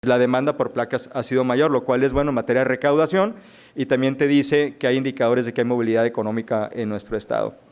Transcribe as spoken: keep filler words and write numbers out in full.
La demanda por placas ha sido mayor, lo cual es bueno en materia de recaudación y también te dice que hay indicadores de que hay movilidad económica en nuestro estado.